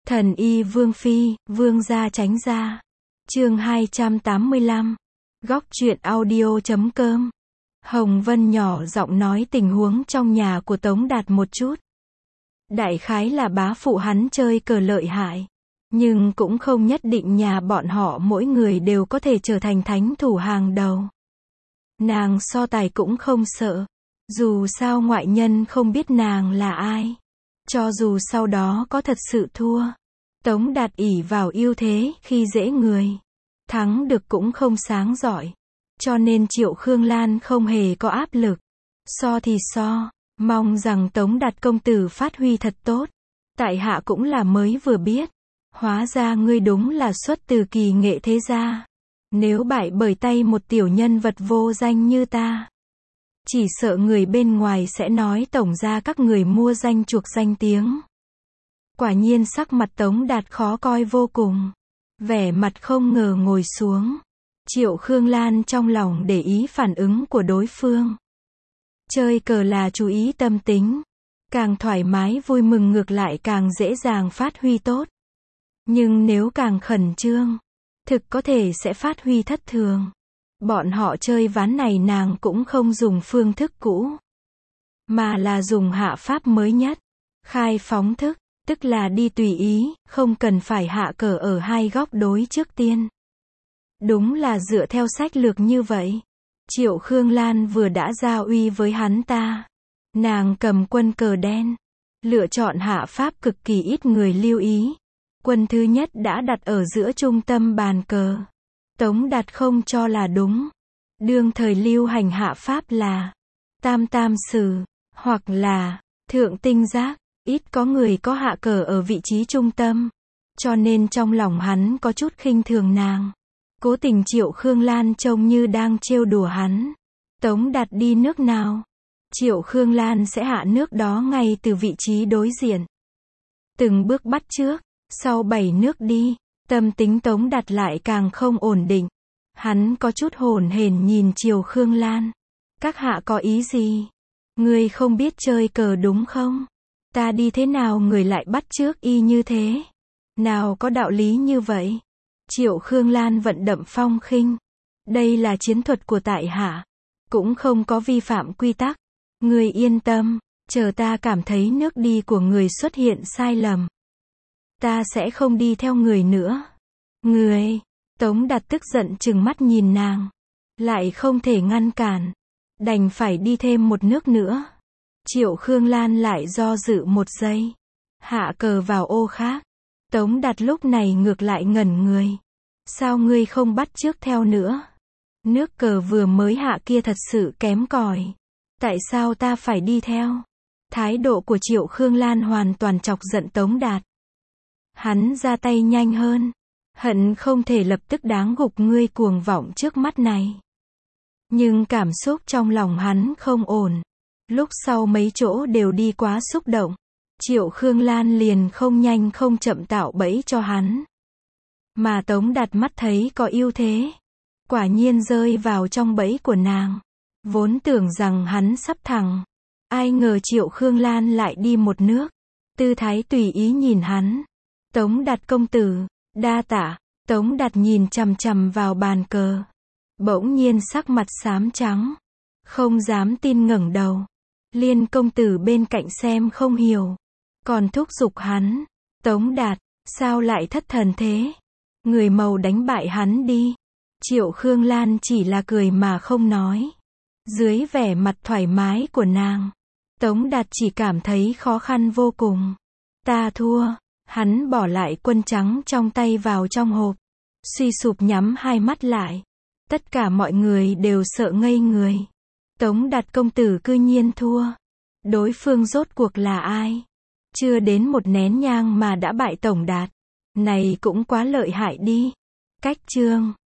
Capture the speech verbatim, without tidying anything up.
Thần y Vương Phi, Vương gia tránh ra. Chương hai trăm tám mươi lăm. Góc truyện audio chấm com. Hồng Vân nhỏ giọng nói tình huống trong nhà của Tống Đạt một chút. Đại khái là bá phụ hắn chơi cờ lợi hại. Nhưng cũng không nhất định nhà bọn họ mỗi người đều có thể trở thành thánh thủ hàng đầu. Nàng so tài cũng không sợ. Dù sao ngoại nhân không biết nàng là ai. Cho dù sau đó có thật sự thua. Tống Đạt ỷ vào ưu thế khi dễ người. Thắng được cũng không sáng giỏi. Cho nên Triệu Khương Lan không hề có áp lực. So thì so. Mong rằng Tống Đạt công tử phát huy thật tốt. Tại hạ cũng là mới vừa biết. Hóa ra ngươi đúng là xuất từ kỳ nghệ thế gia. Nếu bại bởi tay một tiểu nhân vật vô danh như ta. Chỉ sợ người bên ngoài sẽ nói tổng ra các người mua danh chuộc danh tiếng. Quả nhiên sắc mặt Tống Đạt khó coi vô cùng. Vẻ mặt không ngờ ngồi xuống. Triệu Khương Lan trong lòng để ý phản ứng của đối phương. Chơi cờ là chú ý tâm tính. Càng thoải mái vui mừng ngược lại càng dễ dàng phát huy tốt. Nhưng nếu càng khẩn trương, thực có thể sẽ phát huy thất thường. Bọn họ chơi ván này nàng cũng không dùng phương thức cũ. Mà là dùng hạ pháp mới nhất. Khai phóng thức, tức là đi tùy ý, không cần phải hạ cờ ở hai góc đối trước tiên. Đúng là dựa theo sách lược như vậy. Triệu Khương Lan vừa đã giao uy với hắn ta. Nàng cầm quân cờ đen. Lựa chọn hạ pháp cực kỳ ít người lưu ý. Quân thứ nhất đã đặt ở giữa trung tâm bàn cờ. Tống Đạt không cho là đúng. Đương thời lưu hành hạ pháp là tam tam sử, hoặc là thượng tinh giác. Ít có người có hạ cờ ở vị trí trung tâm. Cho nên trong lòng hắn có chút khinh thường nàng. Cố tình Triệu Khương Lan trông như đang trêu đùa hắn. Tống Đạt đi nước nào? Triệu Khương Lan sẽ hạ nước đó ngay từ vị trí đối diện. Từng bước bắt trước. Sau bảy nước đi, tâm tính Tống Đạt lại càng không ổn định. Hắn có chút hồn hển nhìn Triệu Khương Lan. Các hạ có ý gì? Ngươi không biết chơi cờ đúng không? Ta đi thế nào người lại bắt trước y như thế? Nào có đạo lý như vậy? Triệu Khương Lan vận đậm phong khinh. Đây là chiến thuật của tại hạ. Cũng không có vi phạm quy tắc. Ngươi yên tâm, chờ ta cảm thấy nước đi của người xuất hiện sai lầm. Ta sẽ không đi theo người nữa. Người, Tống Đạt tức giận trừng mắt nhìn nàng. Lại không thể ngăn cản. Đành phải đi thêm một nước nữa. Triệu Khương Lan lại do dự một giây. Hạ cờ vào ô khác. Tống Đạt lúc này ngược lại ngẩn người. Sao ngươi không bắt trước theo nữa? Nước cờ vừa mới hạ kia thật sự kém cỏi. Tại sao ta phải đi theo? Thái độ của Triệu Khương Lan hoàn toàn chọc giận Tống Đạt. Hắn ra tay nhanh hơn. Hận không thể lập tức đáng gục ngươi cuồng vọng trước mắt này. Nhưng cảm xúc trong lòng hắn không ổn. Lúc sau mấy chỗ đều đi quá xúc động. Triệu Khương Lan liền không nhanh không chậm tạo bẫy cho hắn. Mà Tống Đạt mắt thấy có ưu thế. Quả nhiên rơi vào trong bẫy của nàng. Vốn tưởng rằng hắn sắp thắng. Ai ngờ Triệu Khương Lan lại đi một nước. Tư thái tùy ý nhìn hắn. Tống Đạt công tử, đa tạ. Tống Đạt nhìn chằm chằm vào bàn cờ. Bỗng nhiên sắc mặt xám trắng. Không dám tin ngẩng đầu. Liên công tử bên cạnh xem không hiểu. Còn thúc giục hắn. Tống Đạt, sao lại thất thần thế? Người màu đánh bại hắn đi. Triệu Khương Lan chỉ là cười mà không nói. Dưới vẻ mặt thoải mái của nàng. Tống Đạt chỉ cảm thấy khó khăn vô cùng. Ta thua. Hắn bỏ lại quân trắng trong tay vào trong hộp. Suy sụp nhắm hai mắt lại. Tất cả mọi người đều sợ ngây người. Tống Đạt công tử cư nhiên thua. Đối phương rốt cuộc là ai? Chưa đến một nén nhang mà đã bại Tổng Đạt. Này cũng quá lợi hại đi. Cách chương.